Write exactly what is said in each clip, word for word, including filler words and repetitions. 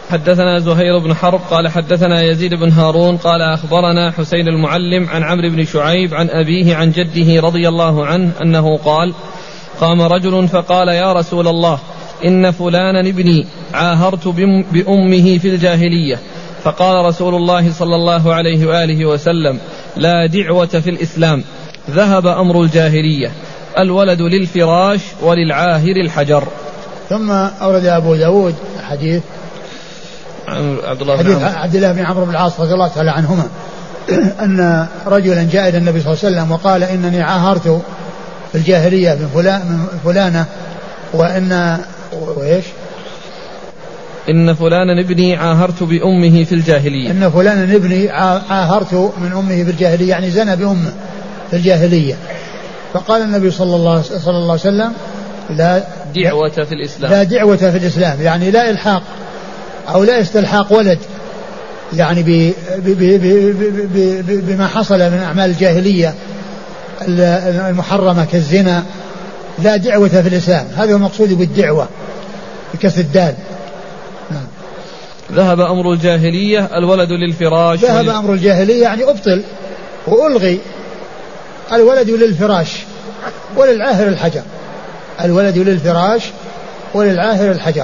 حدثنا زهير بن حرب قال حدثنا يزيد بن هارون قال أخبرنا حسين المعلم عن عمرو بن شعيب عن أبيه عن جده رضي الله عنه أنه قال قام رجل فقال يا رسول الله إن فلانا ابني عاهرت بأمه في الجاهلية. فقال رسول الله صلى الله عليه وآله وسلم لا دعوة في الإسلام، ذهب أمر الجاهلية، الولد للفراش وللعاهر الحجر. ثم أورد أبو داود حديث عبد الله حديث بن عبد الله بن عمرو بن العاص رضي الله تعالى عنهما أن رجلا جاء إلى النبي صلى الله عليه وسلم وقال إنني عاهرت في الجاهلية من فلان من فلانة وإن وإيش إن فلانا ابني عاهرت بأمه في الجاهلية إن فلانا ابني عاهرت من أمه في الجاهلية، يعني زنى بأمه في الجاهلية. فقال النبي صلى الله صلى الله عليه وسلم لا دعوة في الإسلام، لا دعوة في الإسلام، يعني لا إلحاق أو لا استلحاق ولد يعني ب ب ب ب ب بما حصل من أعمال الجاهلية المحرمة كالزنا، لا دعوة في الإسلام. هذا هو المقصود بالدعوة بكسر الدال. نعم. ذهب أمر الجاهلية، الولد للفراش. ذهب ول... أمر الجاهلية يعني أبطل وألغي، الولد للفراش وللعاهر الحجر، الولد للفراش وللعاهر الحجر.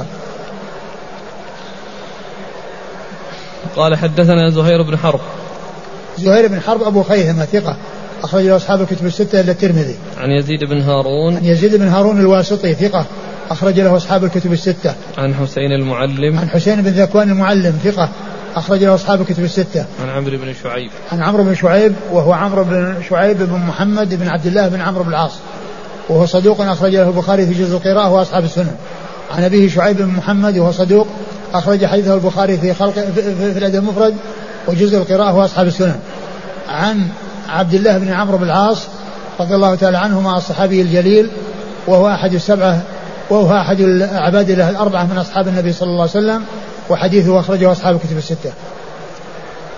قال حدثنا زهير بن حرب. زهير بن حرب أبو خيثمة ثقة أخرج له أصحاب الكتب الستة إلا الترمذي. عن يزيد بن هارون. عن يزيد بن هارون الواسطي ثقة أخرج له أصحاب الكتب الستة. عن حسين المعلم. عن حسين بن ذكوان المعلم ثقة أخرج له أصحاب الكتب الستة. عن عمرو بن شعيب. عن عمرو بن شعيب وهو عمرو بن شعيب بن محمد بن عبد الله بن عمرو بن العاص، وهو صدوق أخرج له البخاري في جزء القراءة وأصحاب السنن. عن أبيه شعيب بن محمد وهو صدوق أخرج حديثه البخاري في خلق في, في, في الأدب المفرد وجزء القراءة وأصحاب السنن. عن عبد الله بن عمرو بن العاص رضي الله تعالى عنهما الصحابي الجليل، وهو أحد السبعة وهو أحد العباد الأربعة من أصحاب النبي صلى الله عليه وسلم، وحديثه أخرجه أصحاب الكتب الستة.